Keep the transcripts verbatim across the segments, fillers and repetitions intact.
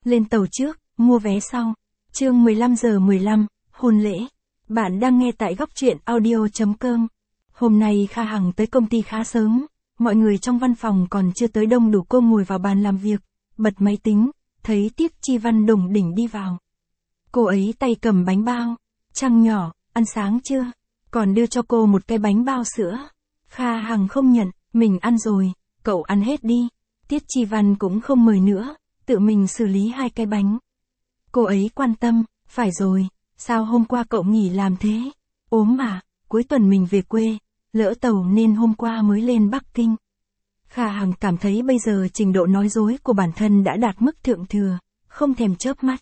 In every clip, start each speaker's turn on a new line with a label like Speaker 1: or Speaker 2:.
Speaker 1: lên tàu trước, mua vé sau. Chương mười lăm giờ mười lăm, hôn lễ. Bạn đang nghe tại góc truyện audio chấm com. Hôm nay Kha Hằng tới công ty khá sớm, mọi người trong văn phòng còn chưa tới đông đủ, cô ngồi vào bàn làm việc, bật máy tính, thấy Tiết Chi Văn đủng đỉnh đi vào. Cô ấy tay cầm bánh bao, Trăng nhỏ, ăn sáng chưa? Còn đưa cho cô một cái bánh bao sữa. Kha Hằng không nhận, mình ăn rồi, cậu ăn hết đi. Tiết Chi Văn cũng không mời nữa, tự mình xử lý hai cái bánh. Cô ấy quan tâm, phải rồi, sao hôm qua cậu nghỉ làm thế? Ốm mà, cuối tuần mình về quê, lỡ tàu nên hôm qua mới lên Bắc Kinh. Kha Hằng cảm thấy bây giờ trình độ nói dối của bản thân đã đạt mức thượng thừa, không thèm chớp mắt.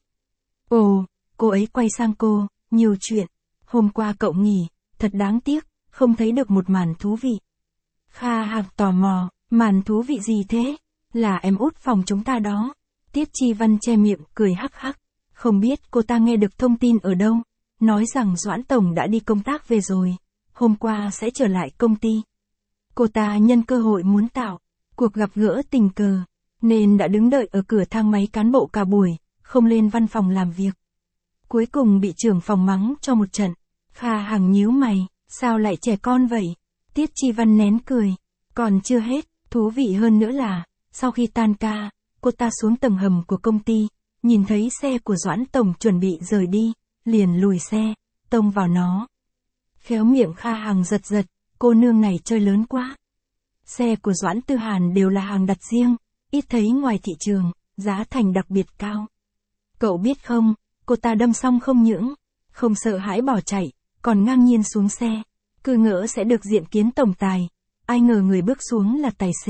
Speaker 1: Ồ, cô ấy quay sang cô, nhiều chuyện, hôm qua cậu nghỉ, thật đáng tiếc, không thấy được một màn thú vị. Kha Hằng tò mò, màn thú vị gì thế? Là em út phòng chúng ta đó. Tiết Chi Văn che miệng, cười hắc hắc. Không biết cô ta nghe được thông tin ở đâu, nói rằng Doãn Tổng đã đi công tác về rồi, hôm qua sẽ trở lại công ty. Cô ta nhân cơ hội muốn tạo cuộc gặp gỡ tình cờ, nên đã đứng đợi ở cửa thang máy cán bộ cả buổi, không lên văn phòng làm việc. Cuối cùng bị trưởng phòng mắng cho một trận. Kha Hằng nhíu mày, sao lại trẻ con vậy? Tiết Chi Văn nén cười, còn chưa hết, thú vị hơn nữa là, sau khi tan ca, cô ta xuống tầng hầm của công ty, nhìn thấy xe của Doãn Tổng chuẩn bị rời đi, liền lùi xe, tông vào nó. Khéo miệng Kha Hằng giật giật, cô nương này chơi lớn quá. Xe của Doãn Tư Hàn đều là hàng đặt riêng, ít thấy ngoài thị trường, giá thành đặc biệt cao. Cậu biết không, cô ta đâm xong không những, không sợ hãi bỏ chạy, còn ngang nhiên xuống xe, cứ ngỡ sẽ được diện kiến tổng tài, ai ngờ người bước xuống là tài xế.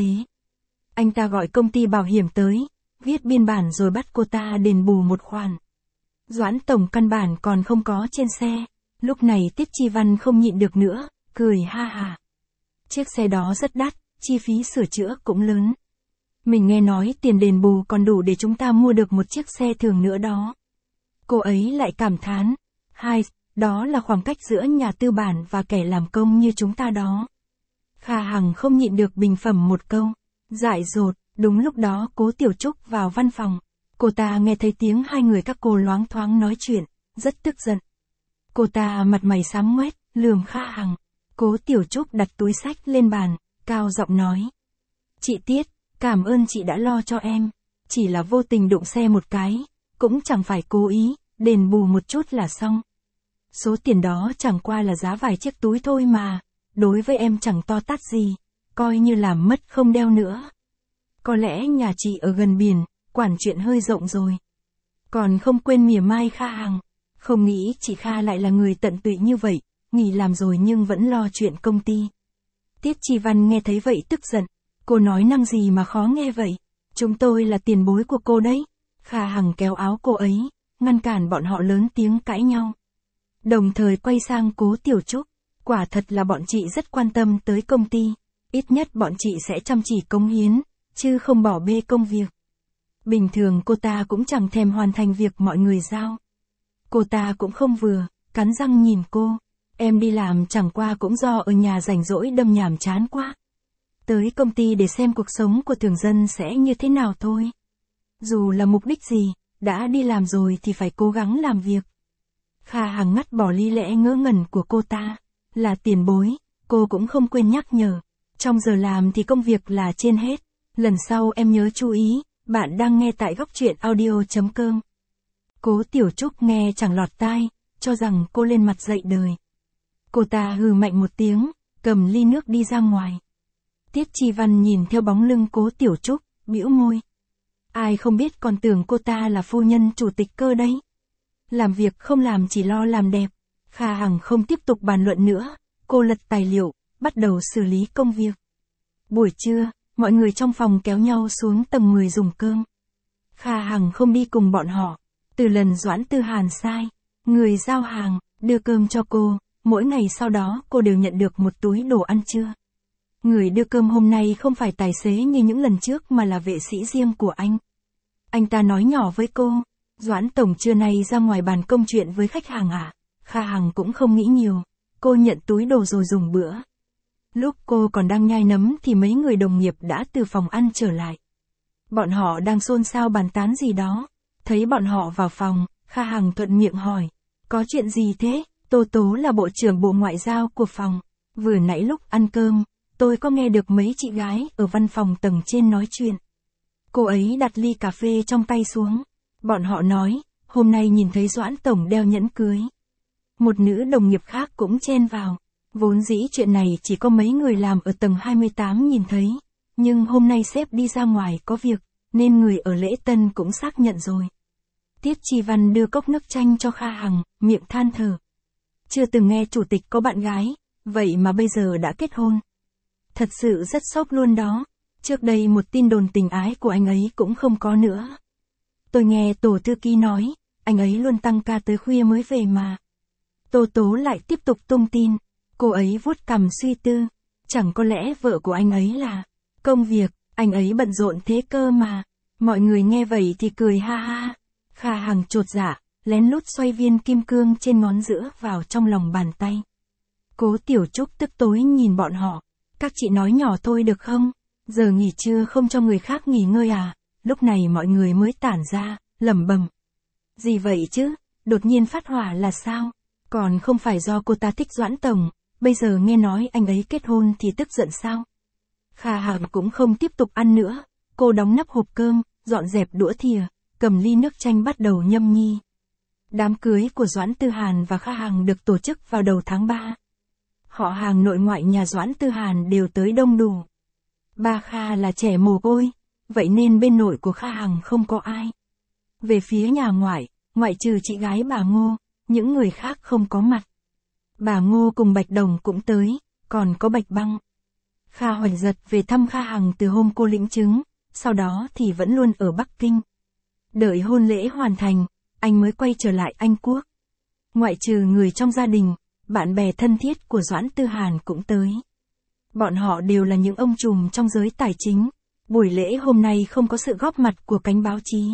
Speaker 1: Anh ta gọi công ty bảo hiểm tới, viết biên bản rồi bắt cô ta đền bù một khoản. Doãn Tổng căn bản còn không có trên xe, lúc này Tiết Chi Văn không nhịn được nữa, cười ha ha. Chiếc xe đó rất đắt, chi phí sửa chữa cũng lớn. Mình nghe nói tiền đền bù còn đủ để chúng ta mua được một chiếc xe thường nữa đó. Cô ấy lại cảm thán, hai, đó là khoảng cách giữa nhà tư bản và kẻ làm công như chúng ta đó. Kha Hằng không nhịn được bình phẩm một câu, dại dột. Đúng lúc đó Cố Tiểu Trúc vào văn phòng, cô ta nghe thấy tiếng hai người các cô loáng thoáng nói chuyện, rất tức giận. Cô ta mặt mày xám ngoét, lườm Kha Hằng. Cố Tiểu Trúc đặt túi xách lên bàn, cao giọng nói. Chị Tiết, cảm ơn chị đã lo cho em, chỉ là vô tình đụng xe một cái, cũng chẳng phải cố ý, đền bù một chút là xong. Số tiền đó chẳng qua là giá vài chiếc túi thôi mà, đối với em chẳng to tát gì, coi như là mất không đeo nữa. Có lẽ nhà chị ở gần biển, quản chuyện hơi rộng rồi. Còn không quên mỉa mai Kha Hằng, không nghĩ chị Kha lại là người tận tụy như vậy, nghỉ làm rồi nhưng vẫn lo chuyện công ty. Tiết Chi Văn nghe thấy vậy tức giận, cô nói năng gì mà khó nghe vậy, chúng tôi là tiền bối của cô đấy. Kha Hằng kéo áo cô ấy, ngăn cản bọn họ lớn tiếng cãi nhau. Đồng thời quay sang Cố Tiểu Trúc, quả thật là bọn chị rất quan tâm tới công ty, ít nhất bọn chị sẽ chăm chỉ cống hiến, chứ không bỏ bê công việc. Bình thường cô ta cũng chẳng thèm hoàn thành việc mọi người giao. Cô ta cũng không vừa, cắn răng nhìn cô, em đi làm chẳng qua cũng do ở nhà rảnh rỗi đâm nhàm chán quá. Tới công ty để xem cuộc sống của thường dân sẽ như thế nào thôi. Dù là mục đích gì, đã đi làm rồi thì phải cố gắng làm việc. Kha Hằng ngắt bỏ lý lẽ ngớ ngẩn của cô ta, là tiền bối, cô cũng không quên nhắc nhở. Trong giờ làm thì công việc là trên hết. Lần sau em nhớ chú ý, bạn đang nghe tại góc truyện audio chấm com. Cố Tiểu Trúc nghe chẳng lọt tai, cho rằng cô lên mặt dạy đời. Cô ta hừ mạnh một tiếng, cầm ly nước đi ra ngoài. Tiết Chi Văn nhìn theo bóng lưng Cố Tiểu Trúc, bĩu môi. Ai không biết còn tưởng cô ta là phu nhân chủ tịch cơ đấy. Làm việc không làm chỉ lo làm đẹp. Kha Hằng không tiếp tục bàn luận nữa, cô lật tài liệu, bắt đầu xử lý công việc. Buổi trưa, mọi người trong phòng kéo nhau xuống tầng mười dùng cơm. Kha Hằng không đi cùng bọn họ. Từ lần Doãn Tư Hàn sai, người giao hàng, đưa cơm cho cô, mỗi ngày sau đó cô đều nhận được một túi đồ ăn trưa. Người đưa cơm hôm nay không phải tài xế như những lần trước mà là vệ sĩ riêng của anh. Anh ta nói nhỏ với cô, Doãn Tổng trưa nay ra ngoài bàn công chuyện với khách hàng à? Kha Hằng cũng không nghĩ nhiều, cô nhận túi đồ rồi dùng bữa. Lúc cô còn đang nhai nấm thì mấy người đồng nghiệp đã từ phòng ăn trở lại. Bọn họ đang xôn xao bàn tán gì đó. Thấy bọn họ vào phòng, Kha Hằng thuận miệng hỏi. Có chuyện gì thế? Tô Tố là bộ trưởng bộ ngoại giao của phòng. Vừa nãy lúc ăn cơm, tôi có nghe được mấy chị gái ở văn phòng tầng trên nói chuyện. Cô ấy đặt ly cà phê trong tay xuống. Bọn họ nói, hôm nay nhìn thấy Doãn Tổng đeo nhẫn cưới. Một nữ đồng nghiệp khác cũng chen vào. Vốn dĩ chuyện này chỉ có mấy người làm ở tầng hai mươi tám nhìn thấy. Nhưng hôm nay sếp đi ra ngoài có việc, nên người ở lễ tân cũng xác nhận rồi. Tiết Chi Văn đưa cốc nước chanh cho Kha Hằng, miệng than thở. Chưa từng nghe chủ tịch có bạn gái, vậy mà bây giờ đã kết hôn. Thật sự rất sốc luôn đó. Trước đây một tin đồn tình ái của anh ấy cũng không có nữa. Tôi nghe tổ thư ký nói, anh ấy luôn tăng ca tới khuya mới về mà. Tô Tố lại tiếp tục tung tin. Cô ấy vuốt cằm suy tư. Chẳng có lẽ vợ của anh ấy là công việc, anh ấy bận rộn thế cơ mà. Mọi người nghe vậy thì cười ha ha. Kha Hằng chột dạ, lén lút xoay viên kim cương trên ngón giữa vào trong lòng bàn tay. Cố Tiểu Trúc tức tối nhìn bọn họ. Các chị nói nhỏ thôi được không? Giờ nghỉ trưa không cho người khác nghỉ ngơi à? Lúc này mọi người mới tản ra, lẩm bẩm. Gì vậy chứ? Đột nhiên phát hỏa là sao? Còn không phải do cô ta thích Doãn Tổng, bây giờ nghe nói anh ấy kết hôn thì tức giận sao? Kha Hằng cũng không tiếp tục ăn nữa. Cô đóng nắp hộp cơm, dọn dẹp đũa thìa, cầm ly nước chanh bắt đầu nhâm nhi. Đám cưới của Doãn Tư Hàn và Kha Hằng được tổ chức vào đầu tháng ba. Họ hàng nội ngoại nhà Doãn Tư Hàn đều tới đông đủ. Ba Kha là trẻ mồ côi, vậy nên bên nội của Kha Hằng không có ai. Về phía nhà ngoại, ngoại trừ chị gái bà Ngô, những người khác không có mặt. Bà Ngô cùng Bạch Đồng cũng tới, còn có Bạch Băng. Kha Hoành Giật về thăm Kha Hằng từ hôm cô lĩnh chứng, sau đó thì vẫn luôn ở Bắc Kinh. Đợi hôn lễ hoàn thành, anh mới quay trở lại Anh Quốc. Ngoại trừ người trong gia đình, bạn bè thân thiết của Doãn Tư Hàn cũng tới. Bọn họ đều là những ông trùm trong giới tài chính. Buổi lễ hôm nay không có sự góp mặt của cánh báo chí.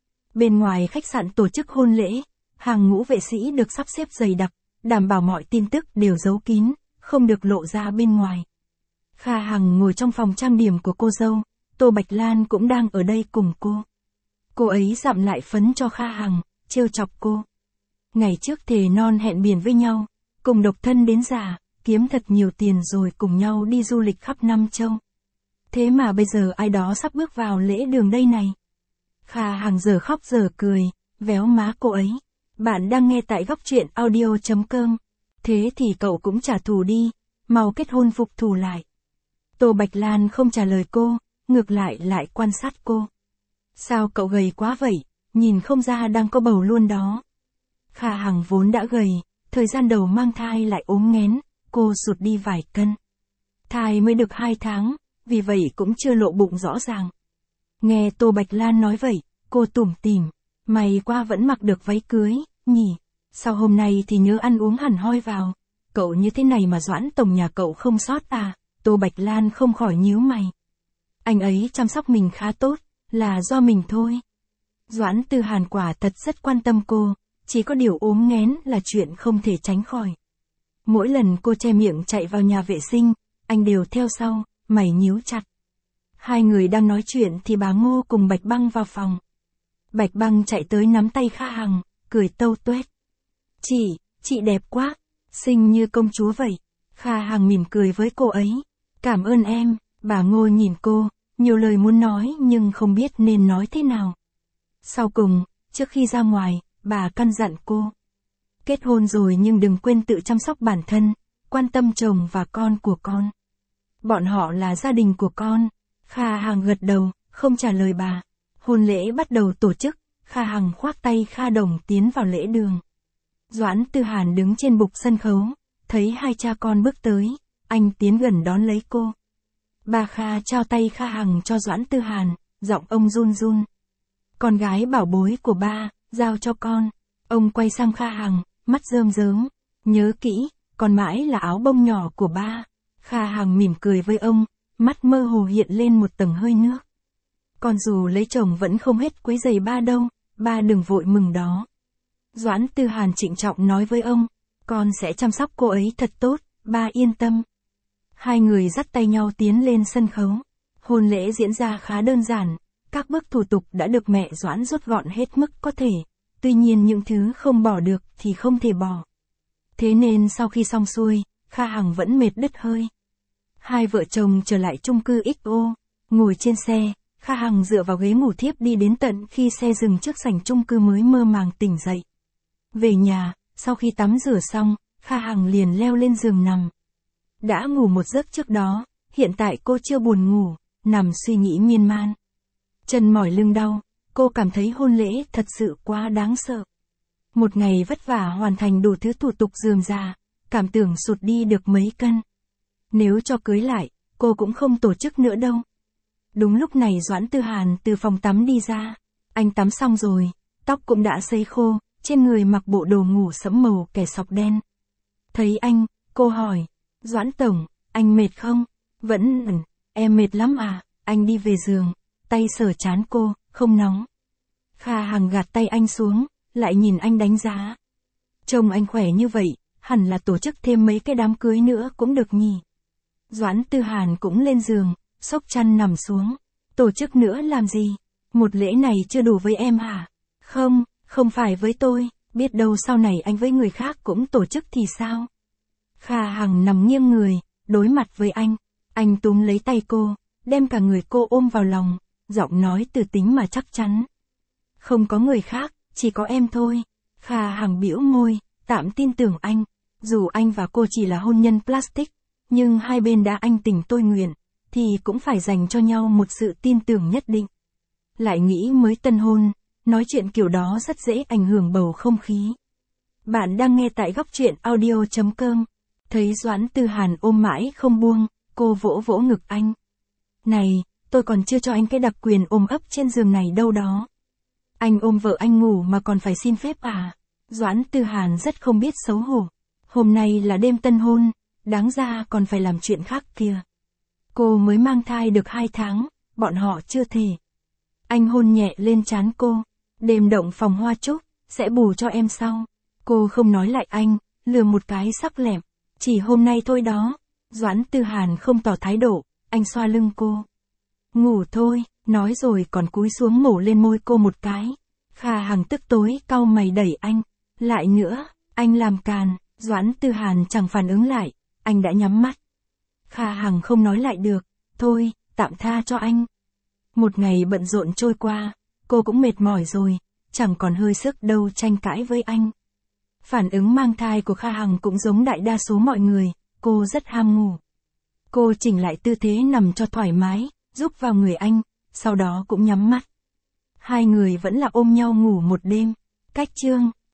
Speaker 1: Bên ngoài khách sạn tổ chức hôn lễ, hàng ngũ vệ sĩ được sắp xếp dày đặc, đảm bảo mọi tin tức đều giấu kín, không được lộ ra bên ngoài. Kha Hằng ngồi trong phòng trang điểm của cô dâu, Tô Bạch Lan cũng đang ở đây cùng cô. Cô ấy dặm lại phấn cho Kha Hằng, trêu chọc cô. Ngày trước thề non hẹn biển với nhau, cùng độc thân đến già, kiếm thật nhiều tiền rồi cùng nhau đi du lịch khắp Nam Châu. Thế mà bây giờ ai đó sắp bước vào lễ đường đây này. Kha Hằng giờ khóc giờ cười, véo má cô ấy. Bạn đang nghe tại góc truyện audio chấm com. Thế thì cậu cũng trả thù đi, mau kết hôn phục thù lại. Tô Bạch Lan không trả lời cô, ngược lại lại quan sát cô. Sao cậu gầy quá vậy, nhìn không ra đang có bầu luôn đó. Kha Hằng vốn đã gầy, thời gian đầu mang thai lại ốm nghén, cô sụt đi vài cân. Thai mới được hai tháng, vì vậy cũng chưa lộ bụng rõ ràng. Nghe Tô Bạch Lan nói vậy, cô tủm tỉm, may quá vẫn mặc được váy cưới, nhỉ. Sau hôm nay thì nhớ ăn uống hẳn hoi vào. Cậu như thế này mà Doãn Tổng nhà cậu không sót à? Tô Bạch Lan không khỏi nhíu mày. Anh ấy chăm sóc mình khá tốt, là do mình thôi. Doãn Tư Hàn quả thật rất quan tâm cô, chỉ có điều ốm nghén là chuyện không thể tránh khỏi. Mỗi lần cô che miệng chạy vào nhà vệ sinh, anh đều theo sau, mày nhíu chặt. Hai người đang nói chuyện thì bà Ngô cùng Bạch Băng vào phòng. Bạch Băng chạy tới nắm tay Kha Hằng, cười tâu tuét. Chị, chị đẹp quá, xinh như công chúa vậy. Kha Hằng mỉm cười với cô ấy. Cảm ơn em. Bà Ngô nhìn cô, nhiều lời muốn nói nhưng không biết nên nói thế nào. Sau cùng, trước khi ra ngoài, bà căn dặn cô. Kết hôn rồi nhưng đừng quên tự chăm sóc bản thân, quan tâm chồng và con của con. Bọn họ là gia đình của con. Kha Hằng gật đầu, không trả lời bà. Hôn lễ bắt đầu tổ chức, Kha Hằng khoác tay Kha Đồng tiến vào lễ đường. Doãn Tư Hàn đứng trên bục sân khấu, thấy hai cha con bước tới, anh tiến gần đón lấy cô. Bà Kha trao tay Kha Hằng cho Doãn Tư Hàn, giọng ông run run. Con gái bảo bối của ba, giao cho con. Ông quay sang Kha Hằng, mắt rơm rớm. Nhớ kỹ, con mãi là áo bông nhỏ của ba. Kha Hằng mỉm cười với ông, mắt mơ hồ hiện lên một tầng hơi nước. Con dù lấy chồng vẫn không hết quấy giày ba đâu, ba đừng vội mừng đó. Doãn Tư Hàn trịnh trọng nói với ông, con sẽ chăm sóc cô ấy thật tốt, ba yên tâm. Hai người dắt tay nhau tiến lên sân khấu. Hôn lễ diễn ra khá đơn giản, Các bước thủ tục đã được mẹ Doãn rút gọn hết mức có thể, tuy nhiên những thứ không bỏ được thì không thể bỏ. Thế nên sau khi xong xuôi, Kha Hằng vẫn mệt đứt hơi. Hai vợ chồng trở lại chung cư ích ô, ngồi trên xe, Kha Hằng dựa vào ghế ngủ thiếp đi đến tận khi xe dừng trước sảnh chung cư mới mơ màng tỉnh dậy. Về nhà, sau khi tắm rửa xong, Kha Hằng liền leo lên giường nằm. Đã ngủ một giấc trước đó, hiện tại cô chưa buồn ngủ, nằm suy nghĩ miên man. Chân mỏi lưng đau, cô cảm thấy hôn lễ thật sự quá đáng sợ. Một ngày vất vả hoàn thành đủ thứ thủ tục rườm rà, cảm tưởng sụt đi được mấy cân. Nếu cho cưới lại, cô cũng không tổ chức nữa đâu. Đúng lúc này Doãn Tư Hàn từ phòng tắm đi ra. Anh tắm xong rồi, tóc cũng đã sấy khô, trên người mặc bộ đồ ngủ sẫm màu kẻ sọc đen. Thấy anh, cô hỏi, Doãn Tổng, anh mệt không? Vẫn, em mệt lắm à, anh đi về giường, tay sờ trán cô, không nóng. Kha Hằng gạt tay anh xuống, lại nhìn anh đánh giá. Trông anh khỏe như vậy, hẳn là tổ chức thêm mấy cái đám cưới nữa cũng được nhỉ. Doãn Tư Hàn cũng lên giường, xốc chăn nằm xuống. Tổ chức nữa làm gì? Một lễ này chưa đủ với em hả? Không, không phải với tôi, biết đâu sau này anh với người khác cũng tổ chức thì sao? Kha Hằng nằm nghiêng người, đối mặt với anh. Anh túm lấy tay cô, đem cả người cô ôm vào lòng, giọng nói từ tính mà chắc chắn. Không có người khác, chỉ có em thôi. Kha Hằng bĩu môi, tạm tin tưởng anh. Dù anh và cô chỉ là hôn nhân plastic, nhưng hai bên đã anh tình tôi nguyện, thì cũng phải dành cho nhau một sự tin tưởng nhất định. Lại nghĩ mới tân hôn, nói chuyện kiểu đó rất dễ ảnh hưởng bầu không khí. Bạn đang nghe tại góc truyện audio chấm com. Thấy Doãn Tư Hàn ôm mãi không buông, cô vỗ vỗ ngực anh. Này, tôi còn chưa cho anh cái đặc quyền ôm ấp trên giường này đâu đó. Anh ôm vợ anh ngủ mà còn phải xin phép à? Doãn Tư Hàn rất không biết xấu hổ. Hôm nay là đêm tân hôn, đáng ra còn phải làm chuyện khác kìa. Cô mới mang thai được hai tháng, bọn họ chưa thể. Anh hôn nhẹ lên trán cô. Đêm động phòng hoa trúc, sẽ bù cho em sau. Cô không nói lại anh, lừa một cái sắc lẹm. Chỉ hôm nay thôi đó. Doãn Tư Hàn không tỏ thái độ, anh xoa lưng cô. Ngủ thôi, nói rồi còn cúi xuống mổ lên môi cô một cái. Kha Hằng tức tối cau mày đẩy anh. Lại nữa, anh làm càn. Doãn Tư Hàn chẳng phản ứng lại, anh đã nhắm mắt. Kha Hằng không nói lại được, thôi, tạm tha cho anh. Một ngày bận rộn trôi qua, cô cũng mệt mỏi rồi, chẳng còn hơi sức đâu tranh cãi với anh. Phản ứng mang thai của Kha Hằng cũng giống đại đa số mọi người, cô rất ham ngủ. Cô chỉnh lại tư thế nằm cho thoải mái, giúp vào người anh, sau đó cũng nhắm mắt. Hai người vẫn là ôm nhau ngủ một đêm. Cách chương